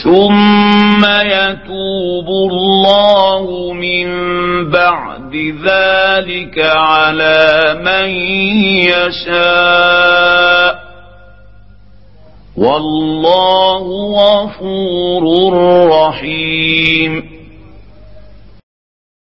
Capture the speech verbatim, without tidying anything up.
ثم يتوب الله من بعد ذلك على من يشاء والله غفور رحيم.